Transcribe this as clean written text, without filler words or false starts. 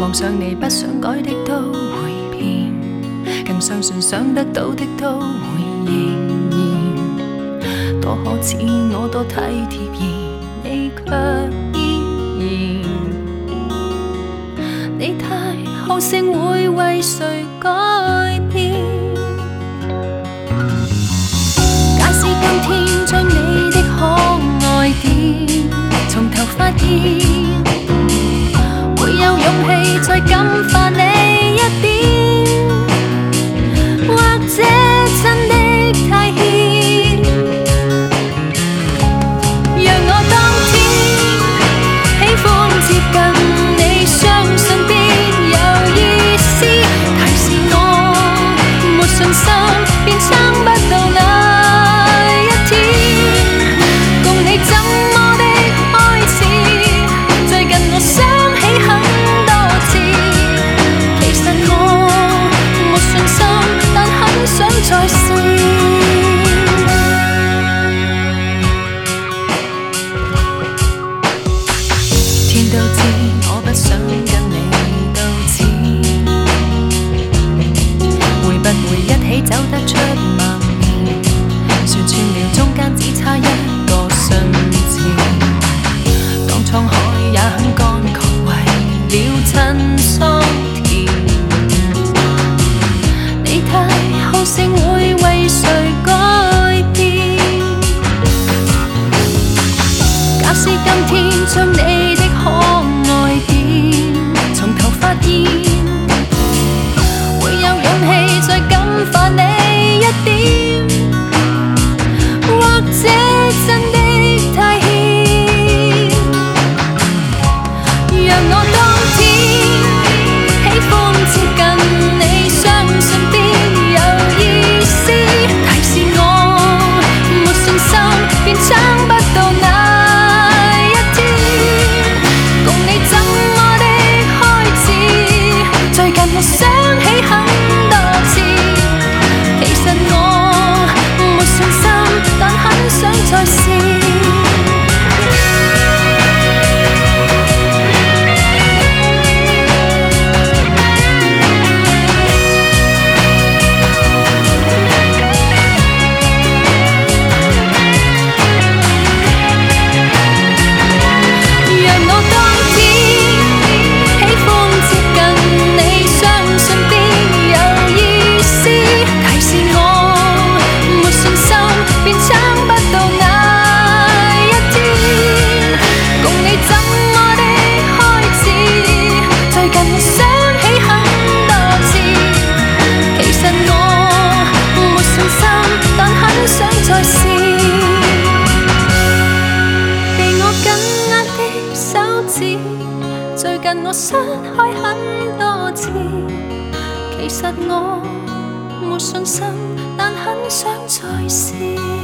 望上你不想改的都會變，更相信想得到的都會應驗。多可似我多體貼，而你卻依然。你太好勝會為誰改變？假使今天將你的可愛點從頭發現，會有勇氣再感化你一點，或者真的太險。讓我當天喜歡接近你，相信必有意思，提示我沒信心便撐不到那一天。共你怎麼的開始，最近我想起很多次，其實我沒信心，但很想再試。天都知我不想跟你鬥智，會不會一起走得出盲點？說穿了中間只差一個信字，當滄海也很乾涸，為了襯桑田。你太好勝會為誰改變？假使今天將你的可愛點從頭發現，會有勇氣再感化你一點，或者真的太險。讓我當天喜歡接近你，相信必有意思，提示我沒信心便撐不到那一天。共你怎麼的開始，最近我想起很多次，其實我沒信心，但很想再試。讓我當天喜歡接近你，相信必有意思，提示我沒信心便撐不到那一天。共你怎麼的開始，最近我想起很多次，其實我沒信心，但很想再試。被我緊握的手指，最近我傷開很多次，其實我沒信心，但很想再試。